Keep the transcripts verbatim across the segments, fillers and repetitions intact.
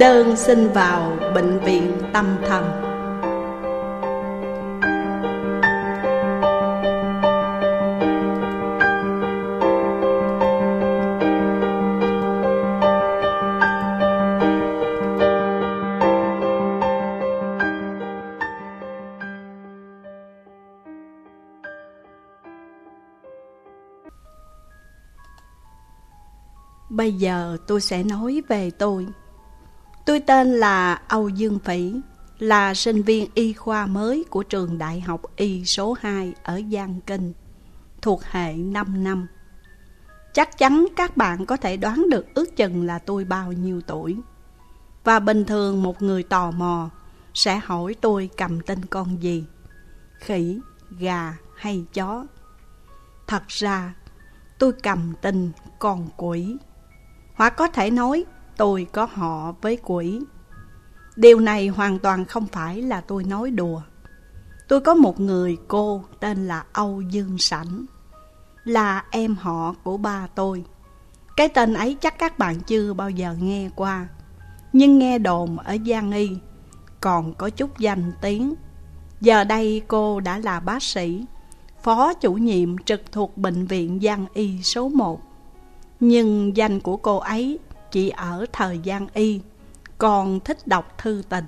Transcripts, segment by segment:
Đơn xin vào bệnh viện tâm thần. Bây giờ tôi sẽ nói về tôi. Tôi tên là Âu Dương Phỉ, là sinh viên y khoa mới của trường Đại học Y số hai ở Giang Kinh, thuộc hệ năm năm. Chắc chắn các bạn có thể đoán được ước chừng là tôi bao nhiêu tuổi. Và bình thường một người tò mò sẽ hỏi tôi cầm tên con gì: khỉ, gà hay chó. Thật ra tôi cầm tên con quỷ, hoặc có thể nói tôi có họ với quỷ. Điều này hoàn toàn không phải là tôi nói đùa. Tôi có một người cô tên là Âu Dương Sảnh, là em họ của ba tôi. Cái tên ấy chắc các bạn chưa bao giờ nghe qua, nhưng nghe đồn ở Giang Y còn có chút danh tiếng. Giờ đây cô đã là bác sĩ, phó chủ nhiệm trực thuộc bệnh viện Giang Y số một. Nhưng danh của cô ấy chỉ ở thời Giang Y, còn thích đọc thư tình.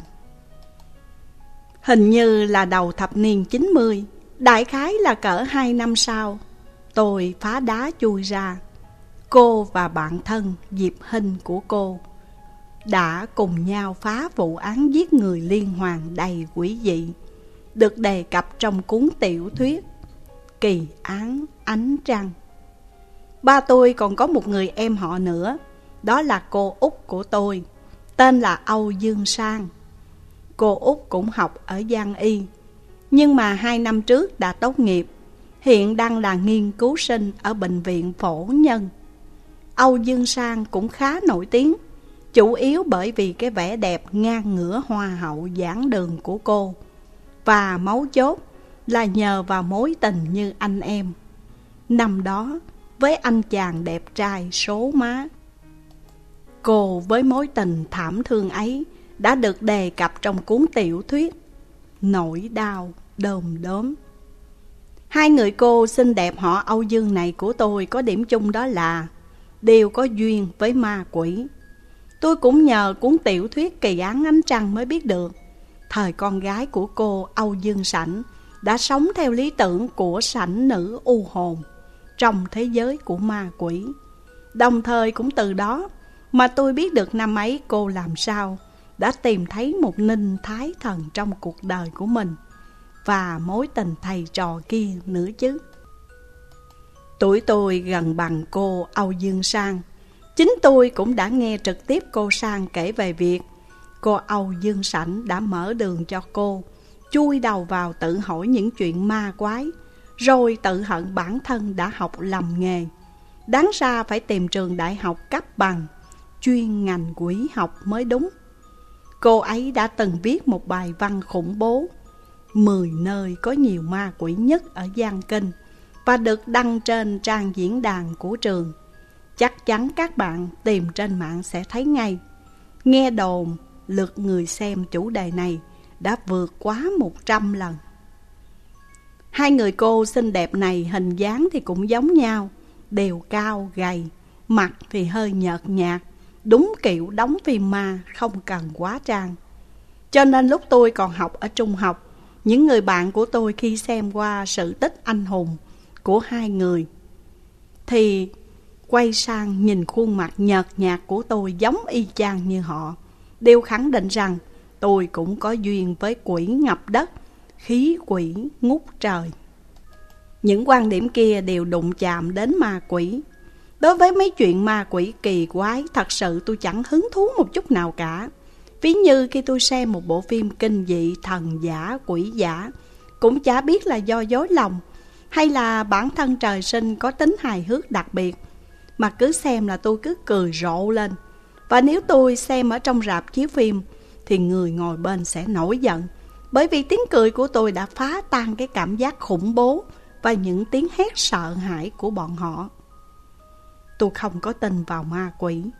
Hình như là đầu thập niên chín mươi, đại khái là cỡ hai năm sau, tôi phá đá chui ra. Cô và bạn thân Diệp Hinh của cô đã cùng nhau phá vụ án giết người liên hoàn đầy quỷ dị, được đề cập trong cuốn tiểu thuyết Kỳ án Ánh Trăng. Ba tôi còn có một người em họ nữa, đó là cô út của tôi, tên là Âu Dương Sang. Cô út cũng học ở Giang Y, nhưng mà hai năm trước đã tốt nghiệp, hiện đang là nghiên cứu sinh ở bệnh viện Phổ Nhân. Âu Dương Sang cũng khá nổi tiếng, chủ yếu bởi vì cái vẻ đẹp ngang ngửa hoa hậu giảng đường của cô, và mấu chốt là nhờ vào mối tình như anh em năm đó với anh chàng đẹp trai số má. Cô với mối tình thảm thương ấy đã được đề cập trong cuốn tiểu thuyết Nỗi đau đom đóm. Hai người cô xinh đẹp họ Âu Dương này của tôi có điểm chung, đó là đều có duyên với ma quỷ. Tôi cũng nhờ cuốn tiểu thuyết Kỳ án Ánh Trăng mới biết được thời con gái của cô Âu Dương Sảnh đã sống theo lý tưởng của sảnh nữ u hồn trong thế giới của ma quỷ. Đồng thời cũng từ đó mà tôi biết được năm ấy cô làm sao đã tìm thấy một ninh thái thần trong cuộc đời của mình, và mối tình thầy trò kia nữa chứ. Tuổi tôi gần bằng cô Âu Dương Sang. Chính tôi cũng đã nghe trực tiếp cô Sang kể về việc cô Âu Dương Sảnh đã mở đường cho cô chui đầu vào tự hỏi những chuyện ma quái, rồi tự hận bản thân đã học lầm nghề. Đáng ra phải tìm trường đại học cấp bằng chuyên ngành quỷ học mới đúng. Cô ấy đã từng viết một bài văn khủng bố mười nơi có nhiều ma quỷ nhất ở Giang Kinh, và được đăng trên trang diễn đàn của trường. Chắc chắn các bạn tìm trên mạng sẽ thấy ngay. Nghe đồn lượt người xem chủ đề này đã vượt quá một trăm lần. Hai người cô xinh đẹp này hình dáng thì cũng giống nhau, đều cao, gầy, mặt thì hơi nhợt nhạt, đúng kiểu đóng phim ma không cần hóa trang. Cho nên lúc tôi còn học ở trung học, những người bạn của tôi khi xem qua sự tích anh hùng của hai người thì quay sang nhìn khuôn mặt nhợt nhạt của tôi giống y chang như họ, đều khẳng định rằng tôi cũng có duyên với quỷ ngập đất, khí quỷ ngút trời. Những quan điểm kia đều đụng chạm đến ma quỷ. Đối với mấy chuyện ma quỷ kỳ quái, thật sự tôi chẳng hứng thú một chút nào cả. Ví như khi tôi xem một bộ phim kinh dị thần giả, quỷ giả, cũng chả biết là do dối lòng hay là bản thân trời sinh có tính hài hước đặc biệt, mà cứ xem là tôi cứ cười rộ lên. Và nếu tôi xem ở trong rạp chiếu phim thì người ngồi bên sẽ nổi giận, bởi vì tiếng cười của tôi đã phá tan cái cảm giác khủng bố và những tiếng hét sợ hãi của bọn họ. Tôi không có tin vào ma quỷ,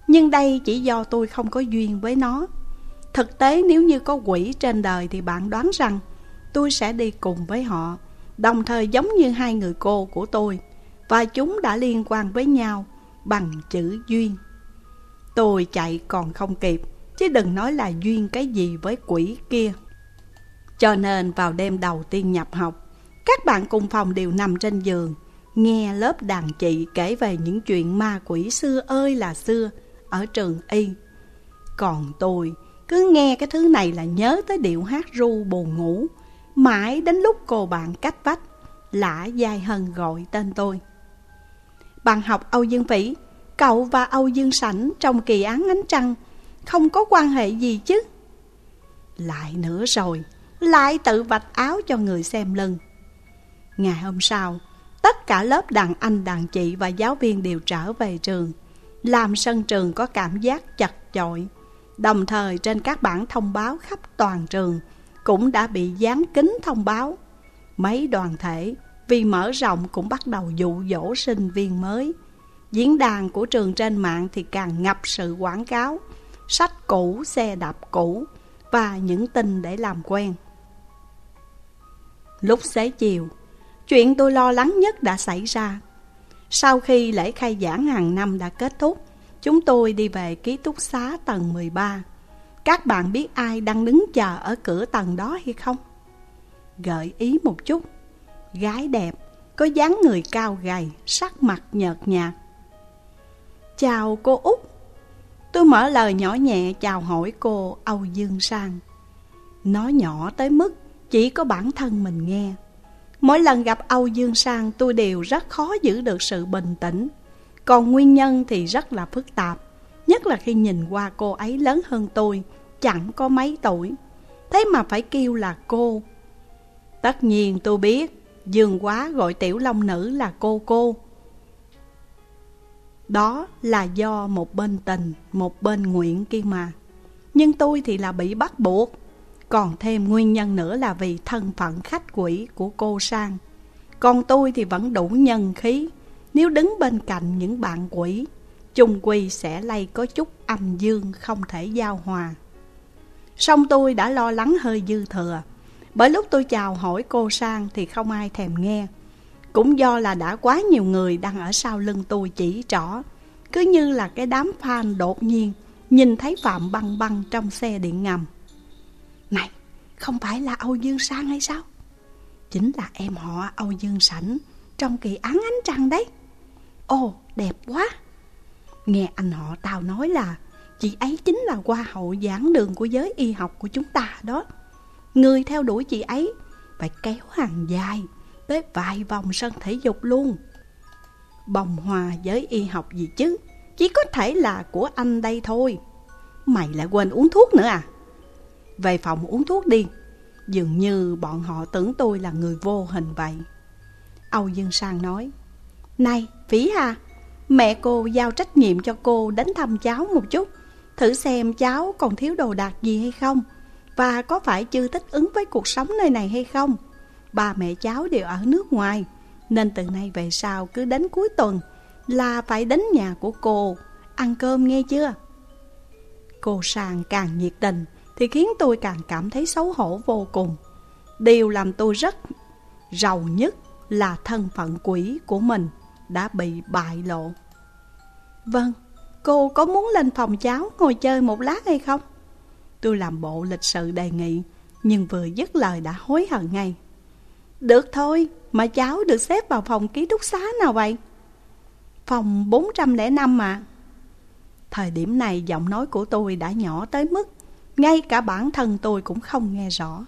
Nhưng đây chỉ do tôi không có duyên với nó. Thực tế nếu như có quỷ trên đời thì bạn đoán rằng tôi sẽ đi cùng với họ, đồng thời giống như hai người cô của tôi, và chúng đã liên quan với nhau bằng chữ duyên. Tôi chạy còn không kịp, chứ đừng nói là duyên cái gì với quỷ kia. Cho nên vào đêm đầu tiên nhập học, các bạn cùng phòng đều nằm trên giường, nghe lớp đàn chị kể về những chuyện ma quỷ xưa ơi là xưa ở trường y. Còn tôi cứ nghe cái thứ này là nhớ tới điệu hát ru buồn ngủ, mãi đến lúc cô bạn cách vách, Lã Giai Hân gọi tên tôi. Bạn học Âu Dương Phỉ, cậu và Âu Dương Sảnh trong kỳ án Ánh Trăng không có quan hệ gì chứ? Lại nữa rồi, lại tự vạch áo cho người xem lưng. Ngày hôm sau, tất cả lớp đàn anh đàn chị và giáo viên đều trở về trường, làm sân trường có cảm giác chật chội. Đồng thời trên các bảng thông báo khắp toàn trường cũng đã bị dán kính thông báo. Mấy đoàn thể vì mở rộng cũng bắt đầu dụ dỗ sinh viên mới. Diễn đàn của trường trên mạng thì càng ngập sự quảng cáo, sách cũ, xe đạp cũ và những tin để làm quen. Lúc xế chiều, chuyện tôi lo lắng nhất đã xảy ra. Sau khi lễ khai giảng hàng năm đã kết thúc, chúng tôi đi về ký túc xá tầng mười ba. Các bạn biết ai đang đứng chờ ở cửa tầng đó hay không? Gợi ý một chút, gái đẹp, có dáng người cao gầy, sắc mặt nhợt nhạt. Chào cô Út. Tôi mở lời nhỏ nhẹ chào hỏi cô Âu Dương Sang. Nó nhỏ tới mức chỉ có bản thân mình nghe. Mỗi lần gặp Âu Dương Sang tôi đều rất khó giữ được sự bình tĩnh. Còn nguyên nhân thì rất là phức tạp, nhất là khi nhìn qua cô ấy lớn hơn tôi chẳng có mấy tuổi, thế mà phải kêu là cô. Tất nhiên tôi biết Dương Quá gọi Tiểu Long Nữ là cô cô. Đó là do một bên tình, một bên nguyện kia mà. Nhưng tôi thì là bị bắt buộc. Còn thêm nguyên nhân nữa là vì thân phận khách quỷ của cô Sang. Còn tôi thì vẫn đủ nhân khí. Nếu đứng bên cạnh những bạn quỷ, chung quy sẽ lây có chút âm dương không thể giao hòa. Song tôi đã lo lắng hơi dư thừa, bởi lúc tôi chào hỏi cô Sang thì không ai thèm nghe. Cũng do là đã quá nhiều người đang ở sau lưng tôi chỉ trỏ, cứ như là cái đám fan đột nhiên nhìn thấy Phạm Băng Băng trong xe điện ngầm. Này, không phải là Âu Dương Sang hay sao? Chính là em họ Âu Dương Sảnh trong kỳ án Ánh Trăng đấy. Ồ, đẹp quá. Nghe anh họ tao nói là chị ấy chính là hoa hậu giảng đường của giới y học của chúng ta đó. Người theo đuổi chị ấy phải kéo hàng dài tới vài vòng sân thể dục luôn. Bồng hòa giới y học gì chứ, chỉ có thể là của anh đây thôi. Mày lại quên uống thuốc nữa à? Về phòng uống thuốc đi. Dường như bọn họ tưởng tôi là người vô hình vậy. Âu Dương Sang nói: Này Phỉ Hà, mẹ cô giao trách nhiệm cho cô đến thăm cháu một chút, thử xem cháu còn thiếu đồ đạc gì hay không, và có phải chưa thích ứng với cuộc sống nơi này hay không. Ba mẹ cháu đều ở nước ngoài, nên từ nay về sau cứ đến cuối tuần là phải đến nhà của cô ăn cơm, nghe chưa? Cô Sang càng nhiệt tình thì khiến tôi càng cảm thấy xấu hổ vô cùng. Điều làm tôi rất rầu nhất là thân phận quỷ của mình đã bị bại lộ. Vâng, cô có muốn lên phòng cháu ngồi chơi một lát hay không? Tôi làm bộ lịch sự đề nghị, nhưng vừa dứt lời đã hối hận ngay. Được thôi, mà cháu được xếp vào phòng ký túc xá nào vậy? Phòng bốn trăm lẻ năm mà. Thời điểm này giọng nói của tôi đã nhỏ tới mức ngay cả bản thân tôi cũng không nghe rõ.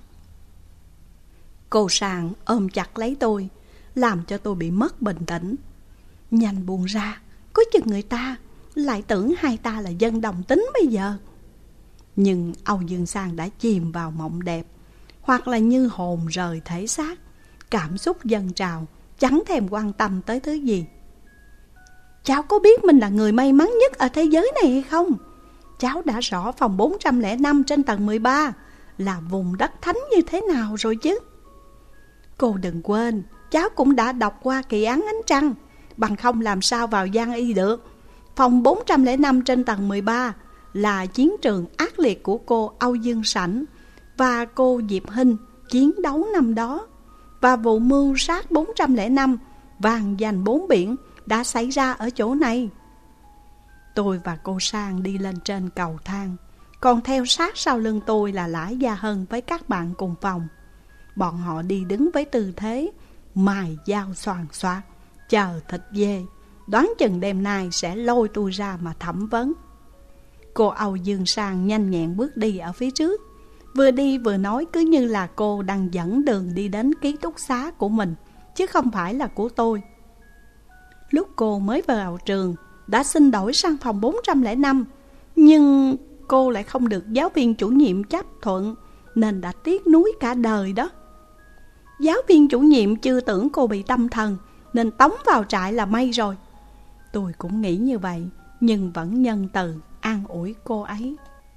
Cô Sang ôm chặt lấy tôi, làm cho tôi bị mất bình tĩnh. Nhanh buông ra, có chừng người ta lại tưởng hai ta là dân đồng tính bây giờ. Nhưng Âu Dương Sang đã chìm vào mộng đẹp, hoặc là như hồn rời thể xác, cảm xúc dâng trào, chẳng thèm quan tâm tới thứ gì. Cháu có biết mình là người may mắn nhất ở thế giới này hay không? Cháu đã rõ phòng bốn trăm lẻ năm trên tầng mười ba là vùng đất thánh như thế nào rồi chứ. Cô đừng quên, cháu cũng đã đọc qua kỳ án Ánh Trăng, bằng không làm sao vào Giang Y được. Phòng bốn trăm lẻ năm trên tầng mười ba là chiến trường ác liệt của cô Âu Dương Sảnh và cô Diệp Hinh chiến đấu năm đó. Và vụ mưu sát bốn trăm lẻ năm vàng dành bốn biển đã xảy ra ở chỗ này. Tôi và cô Sang đi lên trên cầu thang, còn theo sát sau lưng tôi là Lã Gia Hân với các bạn cùng phòng. Bọn họ đi đứng với tư thế mài dao xoàn xoạt, chờ thịt dê, đoán chừng đêm nay sẽ lôi tôi ra mà thẩm vấn. Cô Âu Dương Sang nhanh nhẹn bước đi ở phía trước, vừa đi vừa nói cứ như là cô đang dẫn đường đi đến ký túc xá của mình, chứ không phải là của tôi. Lúc cô mới vào trường đã xin đổi sang phòng bốn trăm lẻ năm, nhưng cô lại không được giáo viên chủ nhiệm chấp thuận, nên đã tiếc nuối cả đời đó. Giáo viên chủ nhiệm chưa tưởng cô bị tâm thần, nên tống vào trại là may rồi. Tôi cũng nghĩ như vậy, nhưng vẫn nhân từ an ủi cô ấy.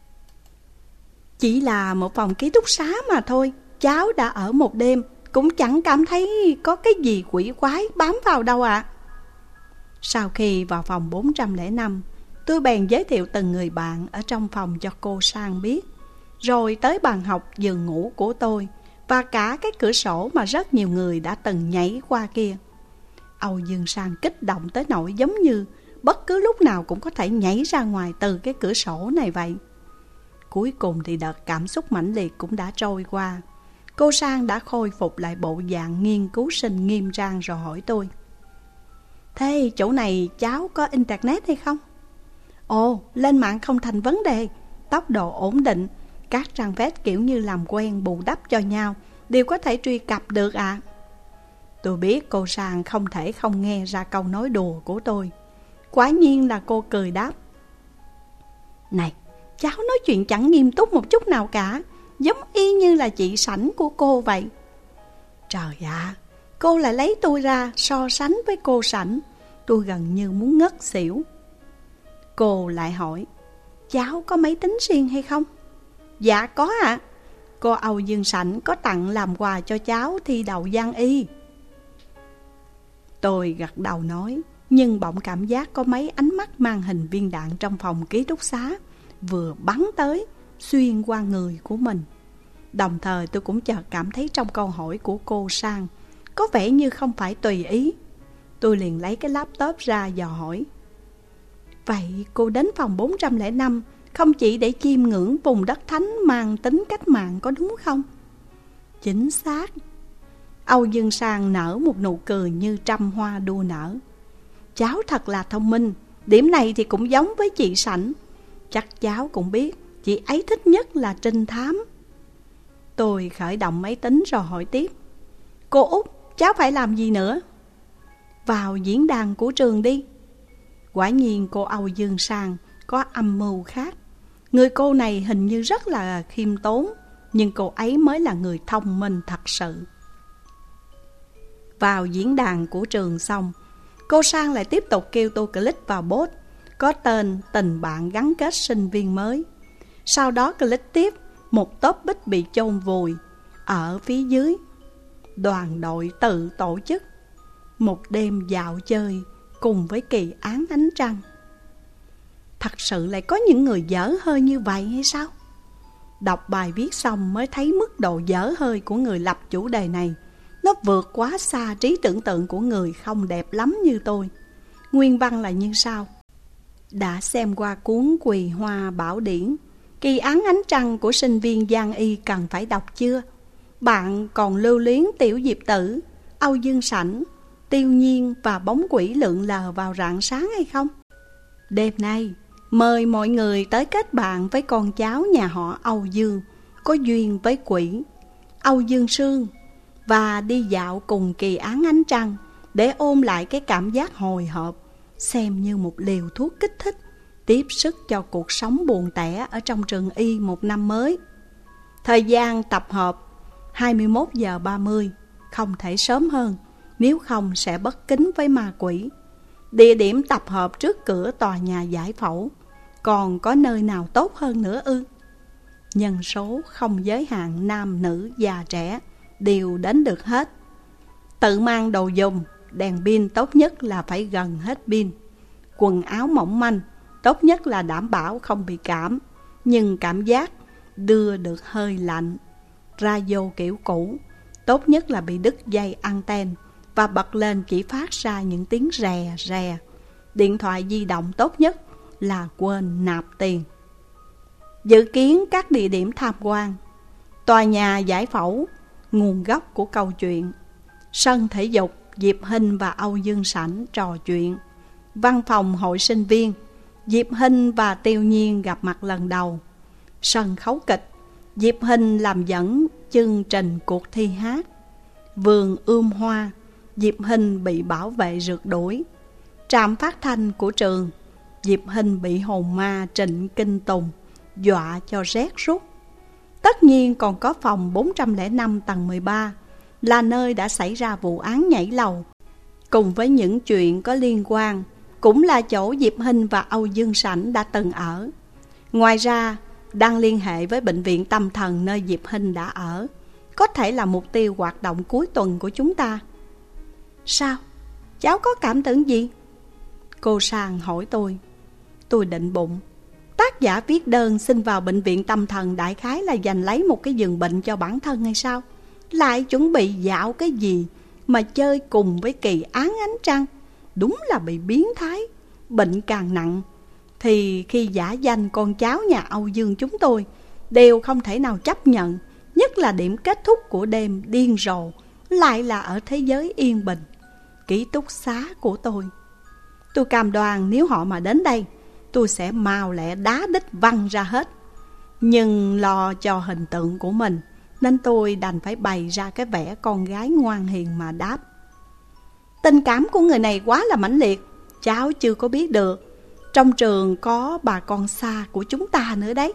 Chỉ là một phòng ký túc xá mà thôi, cháu đã ở một đêm, cũng chẳng cảm thấy có cái gì quỷ quái bám vào đâu ạ. À. Sau khi vào phòng bốn trăm lẻ năm, tôi bèn giới thiệu từng người bạn ở trong phòng cho cô Sang biết, rồi tới bàn học giường ngủ của tôi và cả cái cửa sổ mà rất nhiều người đã từng nhảy qua kia. Âu Dương Sang kích động tới nỗi giống như bất cứ lúc nào cũng có thể nhảy ra ngoài từ cái cửa sổ này vậy. Cuối cùng thì đợt cảm xúc mãnh liệt cũng đã trôi qua. Cô Sang đã khôi phục lại bộ dạng nghiên cứu sinh nghiêm trang rồi hỏi tôi: Thế chỗ này cháu có internet hay không? Ồ, lên mạng không thành vấn đề, tốc độ ổn định, các trang web kiểu như làm quen bù đắp cho nhau đều có thể truy cập được ạ. À. Tôi biết cô Sang không thể không nghe ra câu nói đùa của tôi. Quả nhiên là cô cười đáp: Này, cháu nói chuyện chẳng nghiêm túc một chút nào cả, giống y như là chị Sảnh của cô vậy. Trời ạ, à, cô lại lấy tôi ra so sánh với cô Sảnh. Tôi gần như muốn ngất xỉu. Cô lại hỏi: Cháu có máy tính riêng hay không? Dạ có ạ. À. Cô Âu Dương Sảnh có tặng làm quà cho cháu thi đậu văn y. Tôi gật đầu nói, nhưng bỗng cảm giác có mấy ánh mắt mang hình viên đạn trong phòng ký túc xá vừa bắn tới, xuyên qua người của mình. Đồng thời tôi cũng chợt cảm thấy trong câu hỏi của cô Sang có vẻ như không phải tùy ý. Tôi liền lấy cái laptop ra dò hỏi: Vậy cô đến phòng bốn trăm lẻ năm không chỉ để chiêm ngưỡng vùng đất thánh mang tính cách mạng có đúng không? Chính xác. Âu Dương Sang nở một nụ cười như trăm hoa đua nở. Cháu thật là thông minh, điểm này thì cũng giống với chị Sảnh. Chắc cháu cũng biết chị ấy thích nhất là trinh thám. Tôi khởi động máy tính rồi hỏi tiếp: Cô Út, cháu phải làm gì nữa? Vào diễn đàn của trường đi. Quả nhiên cô Âu Dương Sang có âm mưu khác. Người cô này hình như rất là khiêm tốn, nhưng cô ấy mới là người thông minh thật sự. Vào diễn đàn của trường xong, cô Sang lại tiếp tục kêu tôi click vào bot có tên tình bạn gắn kết sinh viên mới. Sau đó click tiếp một topic bị chôn vùi ở phía dưới: đoàn đội tự tổ chức một đêm dạo chơi cùng với kỳ án ánh trăng. Thật sự lại có những người dở hơi như vậy hay sao? Đọc bài viết xong mới thấy mức độ dở hơi của người lập chủ đề này. Nó vượt quá xa trí tưởng tượng của người không đẹp lắm như tôi. Nguyên văn là như sau: Đã xem qua cuốn Quỳ Hoa Bảo Điển, kỳ án ánh trăng của sinh viên Giang Y cần phải đọc chưa? Bạn còn lưu luyến Tiểu Diệp Tử, Âu Dương Sảnh, Tiêu Nhiên và bóng quỷ lượn lờ vào rạng sáng hay không? Đêm nay, mời mọi người tới kết bạn với con cháu nhà họ Âu Dương, có duyên với quỷ Âu Dương Sương, và đi dạo cùng kỳ án ánh trăng để ôm lại cái cảm giác hồi hộp, xem như một liều thuốc kích thích, tiếp sức cho cuộc sống buồn tẻ ở trong trường y một năm mới. Thời gian tập hợp hai mươi mốt giờ ba mươi, không thể sớm hơn, nếu không sẽ bất kính với ma quỷ. Địa điểm tập hợp trước cửa tòa nhà giải phẫu, còn có nơi nào tốt hơn nữa ư? Nhân số không giới hạn, nam nữ già trẻ đều đến được hết. Tự mang đồ dùng, đèn pin tốt nhất là phải gần hết pin. quần áo mỏng manh, tốt nhất là đảm bảo không bị cảm, nhưng cảm giác đưa được hơi lạnh. Radio kiểu cũ, tốt nhất là bị đứt dây anten và bật lên chỉ phát ra những tiếng rè rè. Điện thoại di động tốt nhất là quên nạp tiền. Dự kiến các địa điểm tham quan: tòa nhà giải phẫu, nguồn gốc của câu chuyện; sân thể dục, Diệp Hinh và Âu Dương Sảnh trò chuyện; văn phòng hội sinh viên, Diệp Hinh và Tiêu Nhiên gặp mặt lần đầu; sân khấu kịch, Diệp Hinh làm dẫn chương trình cuộc thi hát; vườn ươm hoa, Diệp Hinh bị bảo vệ rượt đuổi; trạm phát thanh của trường, Diệp Hinh bị hồn ma Trịnh Kinh Tùng dọa cho rét rút. Tất nhiên còn có phòng bốn trăm lẻ năm tầng mười ba, là nơi đã xảy ra vụ án nhảy lầu, cùng với những chuyện có liên quan, cũng là chỗ Diệp Hinh và Âu Dương Sảnh đã từng ở. Ngoài ra, đang liên hệ với bệnh viện tâm thần nơi Diệp Hinh đã ở, có thể là mục tiêu hoạt động cuối tuần của chúng ta. Sao? Cháu có cảm tưởng gì? Cô Sang hỏi tôi. Tôi định bụng, tác giả viết đơn xin vào bệnh viện tâm thần đại khái là giành lấy một cái giường bệnh cho bản thân hay sao? Lại chuẩn bị dạo cái gì mà chơi cùng với kỳ án ánh trăng? Đúng là bị biến thái. Bệnh càng nặng thì khi giả danh con cháu nhà Âu Dương chúng tôi đều không thể nào chấp nhận. Nhất là điểm kết thúc của đêm điên rồ lại là ở thế giới yên bình, ký túc xá của tôi. Tôi cam đoan nếu họ mà đến đây, tôi sẽ mau lẹ đá đít văng ra hết. Nhưng lo cho hình tượng của mình, nên tôi đành phải bày ra cái vẻ con gái ngoan hiền mà đáp. Tình cảm của người này quá là mãnh liệt, cháu chưa có biết được. Trong trường có bà con xa của chúng ta nữa đấy.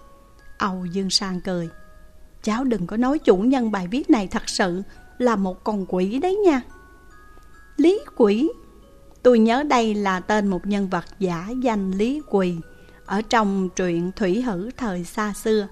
Âu Dương Sang cười. Cháu đừng có nói chủ nhân bài viết này thật sự là một con quỷ đấy nha. Lý Quỷ. Tôi nhớ đây là tên một nhân vật giả danh Lý Quỳ ở trong truyện Thủy Hử thời xa xưa.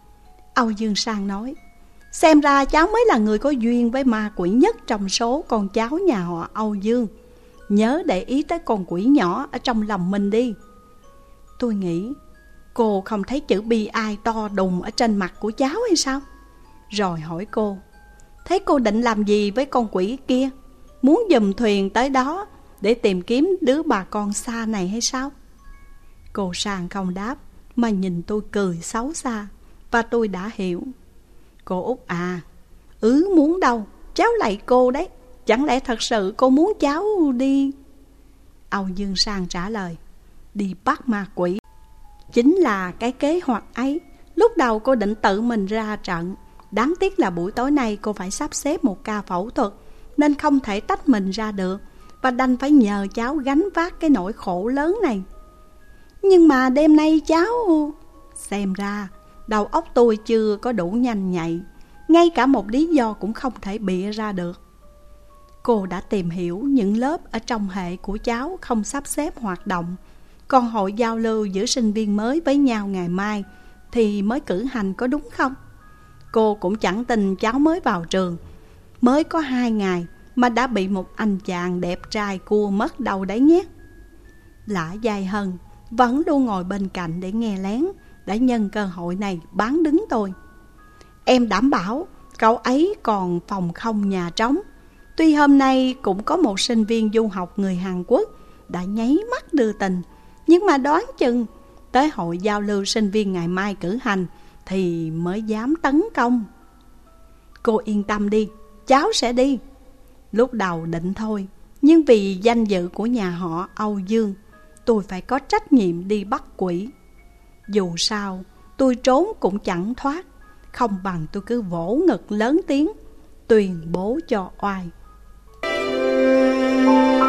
Âu Dương Sang nói, xem ra cháu mới là người có duyên với ma quỷ nhất trong số con cháu nhà họ Âu Dương. Nhớ để ý tới con quỷ nhỏ ở trong lòng mình đi. Tôi nghĩ, cô không thấy chữ bi ai to đùng ở trên mặt của cháu hay sao? Rồi hỏi cô, thế cô định làm gì với con quỷ kia? Muốn giùm thuyền tới đó để tìm kiếm đứa bà con xa này hay sao? Cô Sang không đáp, mà nhìn tôi cười xấu xa. Và tôi đã hiểu. Cô Út à, ứ muốn đâu, cháu lạy cô đấy. Chẳng lẽ thật sự cô muốn cháu đi? Âu Dương Sang trả lời, đi bắt ma quỷ. Chính là cái kế hoạch ấy. Lúc đầu cô định tự mình ra trận. Đáng tiếc là buổi tối nay cô phải sắp xếp một ca phẫu thuật, nên không thể tách mình ra được, và đành phải nhờ cháu gánh vác cái nỗi khổ lớn này. Nhưng mà đêm nay cháu... Xem ra đầu óc tôi chưa có đủ nhanh nhạy, ngay cả một lý do cũng không thể bịa ra được. Cô đã tìm hiểu những lớp ở trong hệ của cháu không sắp xếp hoạt động, còn hội giao lưu giữa sinh viên mới với nhau ngày mai thì mới cử hành, có đúng không? Cô cũng chẳng tin cháu mới vào trường, mới có hai ngày mà đã bị một anh chàng đẹp trai cua mất đâu đấy nhé. Lã Giai Hân vẫn luôn ngồi bên cạnh để nghe lén, đã nhân cơ hội này bán đứng tôi. Em đảm bảo cậu ấy còn phòng không nhà trống. Tuy hôm nay cũng có một sinh viên du học người Hàn Quốc đã nháy mắt đưa tình, nhưng mà đoán chừng tới hội giao lưu sinh viên ngày mai cử hành thì mới dám tấn công. Cô yên tâm đi, cháu sẽ đi. Lúc đầu định thôi, nhưng vì danh dự của nhà họ Âu Dương, tôi phải có trách nhiệm đi bắt quỷ. Dù sao, tôi trốn cũng chẳng thoát, không bằng tôi cứ vỗ ngực lớn tiếng tuyên bố cho oai.